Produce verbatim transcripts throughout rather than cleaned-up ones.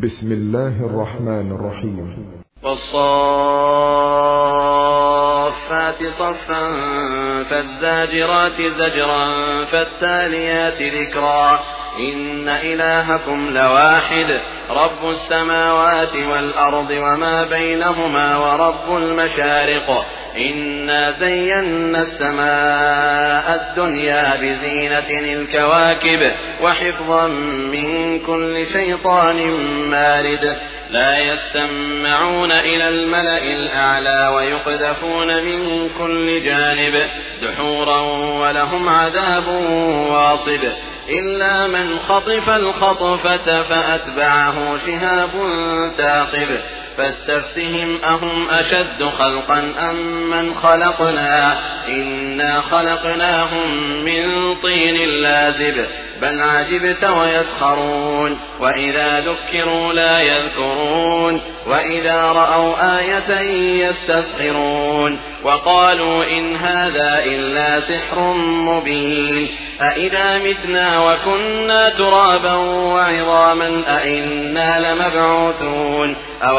بسم الله الرحمن الرحيم. والصافات صفا فالزاجرات زجرا فالتاليات ذكرا إن إلهكم لواحد رب السماوات والأرض وما بينهما ورب المشارق إنا زينا السماء الدنيا بزينة الكواكب وحفظا من كل شيطان مارد لا يسمعون إلى الملأ الأعلى ويقذفون من كل جانب دحورا ولهم عذاب واصب إلا من خطف الخطفة فأتبعه شهاب ثاقب فاستفتهم أهم أشد خلقا أم من خلقنا إنا خلقناهم من طين لازب بل عجبت ويسخرون وإذا ذكروا لا يذكرون وإذا رأوا آية يستسخرون وقالوا إن هذا إلا سحر مبين أإذا متنا وكنا ترابا وعظاما أإنا لمبعوثون أو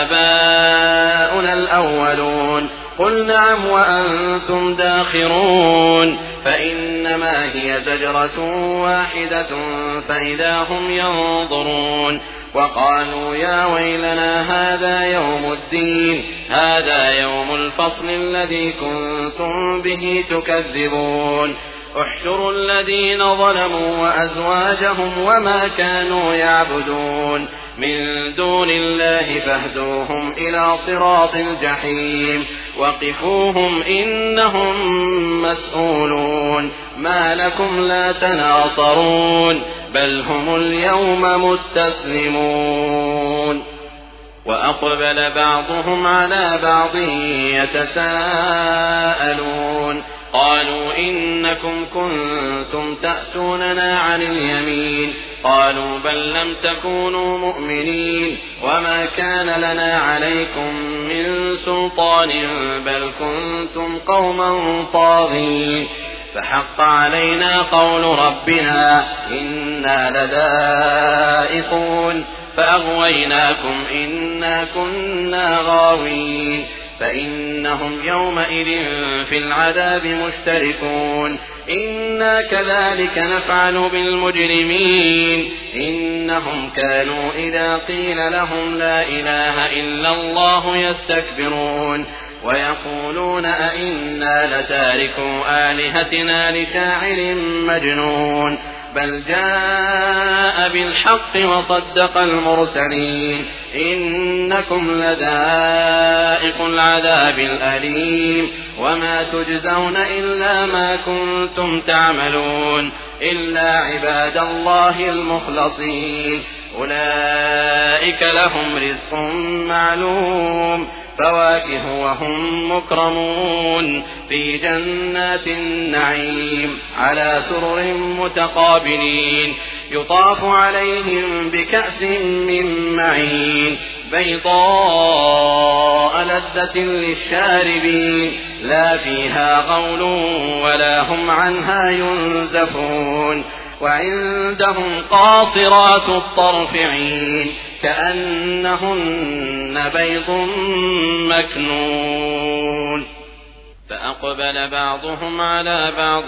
آباؤنا الأولون قل نعم وأنتم داخرون فإنما هي زجرة واحدة فإذا هم ينظرون وقالوا يا ويلنا هذا يوم الدين هذا يوم الفصل الذي كنتم به تكذبون احشروا الذين ظلموا وأزواجهم وما كانوا يعبدون من دون الله فاهدوهم إلى صراط الجحيم وقفوهم إنهم مسؤولون ما لكم لا تناصرون بل هم اليوم مستسلمون وأقبل بعضهم على بعض يتساءلون قالوا إنكم كنتم تأتوننا عن اليمين قالوا بل لم تكونوا مؤمنين وما كان لنا عليكم من سلطان بل كنتم قوما طاغين فحق علينا قول ربنا إنا لذائقون فأغويناكم إنا كنا غاوين فإنهم يومئذ في العذاب مشتركون إنا كذلك نفعل بالمجرمين إنهم كانوا إذا قيل لهم لا إله إلا الله يستكبرون ويقولون أئنا لتاركوا آلهتنا لشاعر مجنون بل جاء بالحق وصدق المرسلين إنكم لذائق العذاب الأليم وما تجزون إلا ما كنتم تعملون إلا عباد الله المخلصين أولئك لهم رزق معلوم فواكه وهم مكرمون في جنات النعيم على سرر متقابلين يطاف عليهم بكأس من معين بيضاء لذة للشاربين لا فيها غول ولا هم عنها ينزفون وعندهم قاصرات الطرف عين كأنهن بيض مكنون فأقبل بعضهم على بعض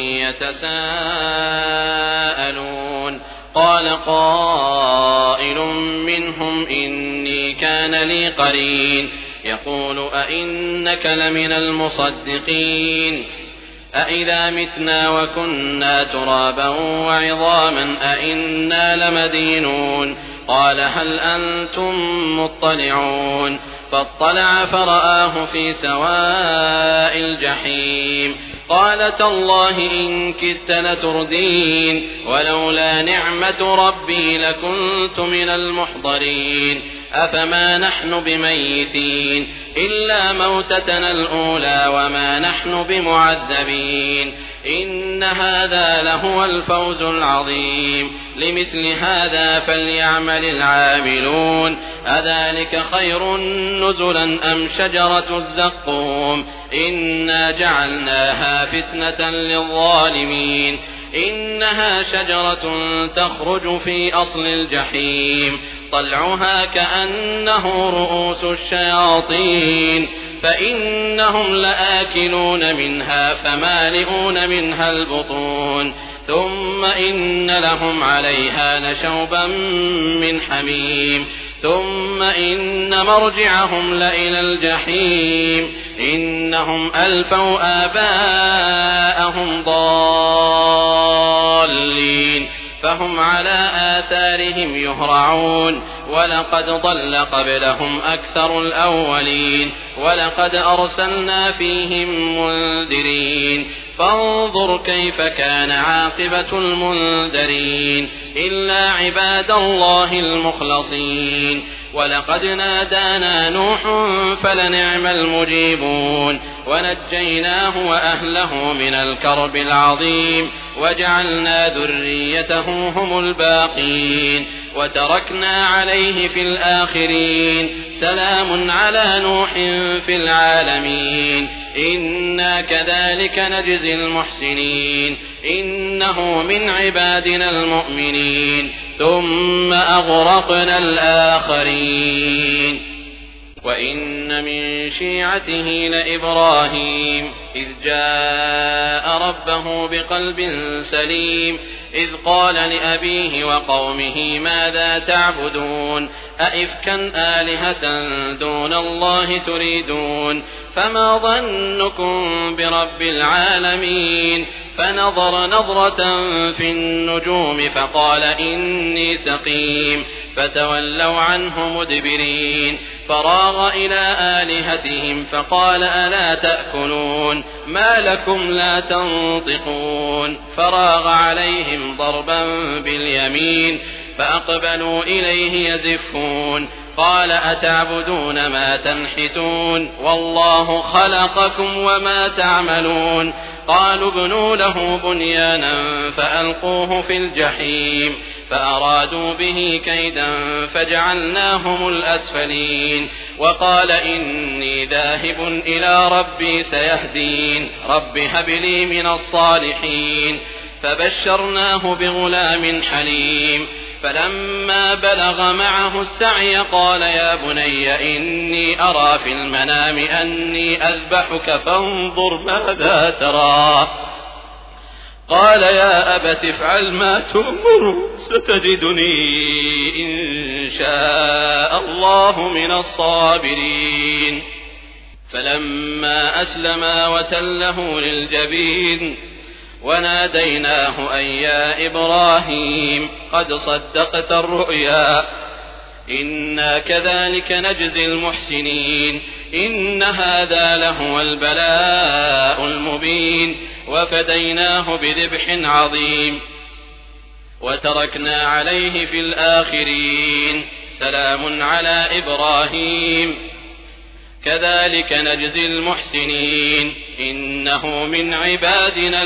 يتساءلون قال قائل منهم إني كان لي قرين يقول أئنك لمن المصدقين أإذا متنا وكنا ترابا وعظاما أئنا لمدينون قال هل أنتم مطلعون فاطلع فرآه في سواء الجحيم قال تالله إن كدت لتردين ولولا نعمة ربي لكنت من المحضرين أفما نحن بميتين إلا موتتنا الأولى وما نحن بمعذبين إن هذا لهو الفوز العظيم لمثل هذا فليعمل العاملون أذلك خير نزلا أم شجرة الزقوم إنا جعلناها فتنة للظالمين إنها شجرة تخرج في أصل الجحيم طلعها كأنه رؤوس الشياطين فإنهم لآكلون منها فمالئون منها البطون ثم إن لهم عليها لشوبا من حميم ثم إن مرجعهم لإلى الجحيم إنهم ألفوا آباءهم ضالين فهم على آثارهم يهرعون ولقد ضل قبلهم أكثر الأولين ولقد أرسلنا فيهم منذرين فانظر كيف كان عاقبة المنذرين إلا عباد الله المخلصين ولقد نادانا نوح فلنعم المجيبون ونجيناه وأهله من الكرب العظيم وجعلنا ذريته هم الباقين وتركنا عليه في الآخرين سلام على نوح في العالمين إنا كذلك نجزي المحسنين إنه من عبادنا المؤمنين ثم أغرقنا الآخرين وإن من شيعته لإبراهيم إذ جاء ربه بقلب سليم إذ قال لأبيه وقومه ماذا تعبدون أئفكا آلهة دون الله تريدون فما ظنكم برب العالمين فنظر نظرة في النجوم فقال إني سقيم فتولوا عنه مدبرين فراغ إلى آلهتهم فقال ألا تأكلون ما لكم لا تنطقون فراغ عليهم ضربا باليمين فأقبلوا إليه يزفون قال أتعبدون ما تنحتون والله خلقكم وما تعملون قالوا ابنوا له بنيانا فألقوه في الجحيم فأرادوا به كيدا فجعلناهم الأسفلين وقال إني ذاهب إلى ربي سيهدين رب هب لي من الصالحين فبشرناه بغلام حليم فلما بلغ معه السعي قال يا بني إني أرى في المنام أني أذبحك فانظر ماذا ترى قال يا أبت افعل ما تؤمر ستجدني إن شاء الله من الصابرين فلما أسلما وتله للجبين وناديناه أن يا إبراهيم قد صدقت الرؤيا إنا كذلك نجزي المحسنين إن هذا لهو البلاء المبين وفديناه بذبح عظيم وتركنا عليه في الآخرين سلام على إبراهيم كذلك نجزي المحسنين إنه من عبادنا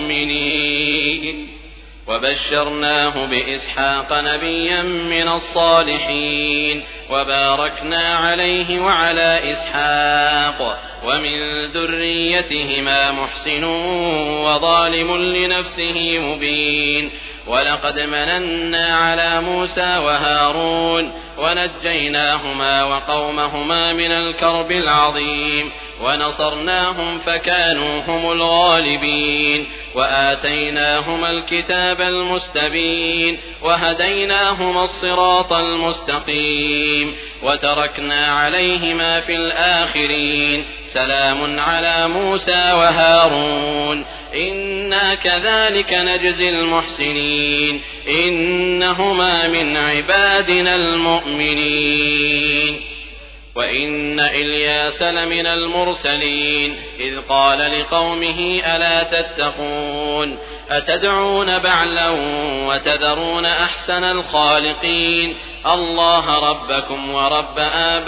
المؤمنين وبشرناه بإسحاق نبيا من الصالحين وباركنا عليه وعلى إسحاق ومن ذريتهما محسن وظالم لنفسه مبين ولقد مننا على موسى وهارون ونجيناهما وقومهما من الكرب العظيم ونصرناهم فكانوا هم الغالبين وآتيناهما الكتاب المستبين وهديناهما الصراط المستقيم وتركنا عليهما في الآخرين سلام على موسى وهارون إنا كذلك نجزي المحسنين إنهما من عبادنا المؤمنين وإن إلياس لمن المرسلين إذ قال لقومه ألا تتقون أتدعون بعلا وتذرون أحسن الخالقين الله ربكم ورب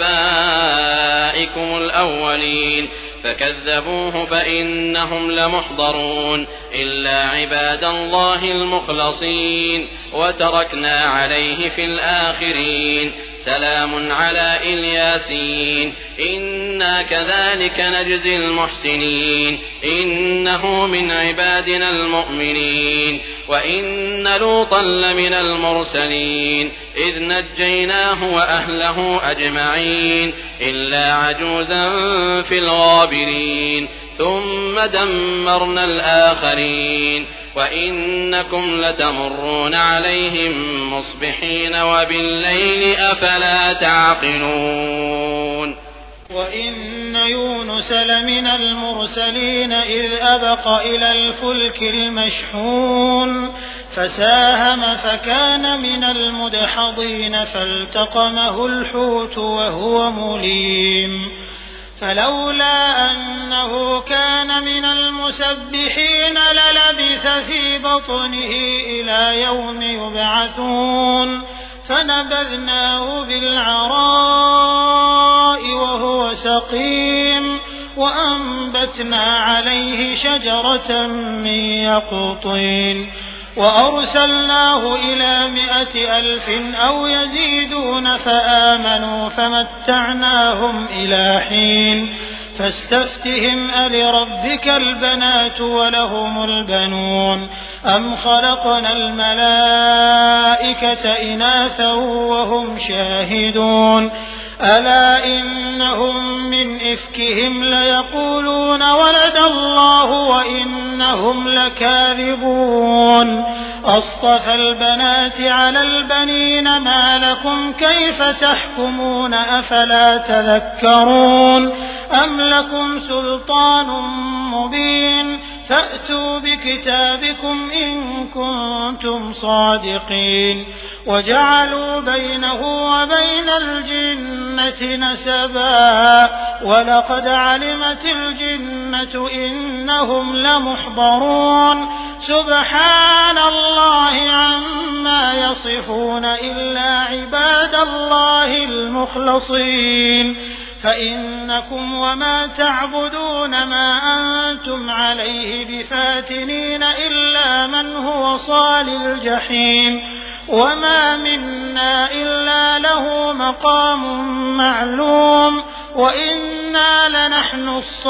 آبائكم الأولين فكذبوه فإنهم لمحضرون إلا عباد الله المخلصين وتركنا عليه في الآخرين سلام على الياسين إنا كذلك نجزي المحسنين إنه من عبادنا المؤمنين وإن لوطا لمن المرسلين إذ نجيناه وأهله أجمعين إلا عجوزا في الغابرين ثم دمرنا الآخرين وإنكم لتمرون عليهم مصبحين وبالليل أفلا تعقلون وإن يونس لمن المرسلين إذ أبق إلى الفلك المشحون فساهم فكان من المدحضين فالتقمه الحوت وهو مليم فلولا أنه كان من المسبحين للبث في بطنه إلى يوم يبعثون فنبذناه بالعراء وهو سقيم وأنبتنا عليه شجرة من يقطين وأرسلناه إلى مائة ألف أو يزيدون فآمنوا فمتعناهم إلى حين فاستفتهم ألربك البنات ولهم البنون أم خلقنا الملائكة إناثا وهم شاهدون ألا إنهم من إفكهم ليقولون ولد الله وإنهم لكاذبون أصطفى البنات على البنين ما لكم كيف تحكمون أفلا تذكرون أم لكم سلطان مبين فأتوا بكتابكم إن كنتم صادقين وجعلوا بينه وبين الجنة نسبا ولقد علمت الجنة إنهم لمحضرون سبحان الله عما يصفون إلا عباد الله المخلصين فإنكم وما تعبدون ما أنتم عليه بفاتنين إلا من هو صال الجحيم وما منا إلا له مقام معلوم وإنا لنحن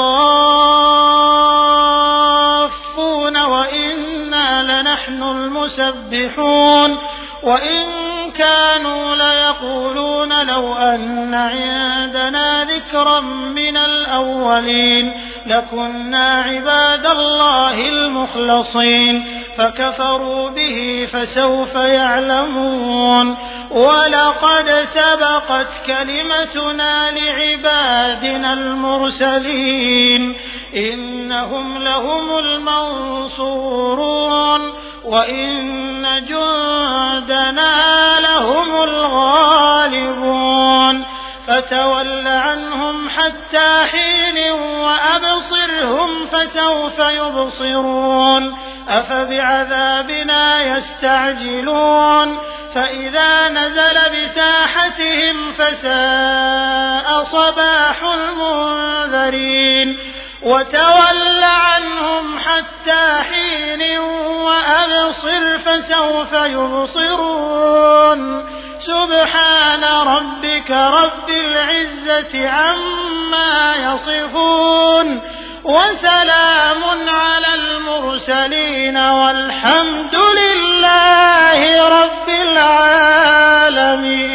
الصافون وإنا لنحن المسبحون وإن كانوا ليقولون لو أن عندنا ذكرا من الأولين لكنا عباد الله المخلصين فكفروا به فسوف يعلمون ولقد سبقت كلمتنا لعبادنا المرسلين إنهم لهم المنصورون وإن جندنا لهم الغالبون فتول عنهم حتى حين وأبصرهم فسوف يبصرون أفبعذابنا يستعجلون فإذا نزل بساحتهم فساء صباح المنذرين وتول عنهم حتى حين وأبصر فسوف يبصرون سبحان ربك رب العزة عما يصفون وسلام على المرسلين والحمد لله رب العالمين.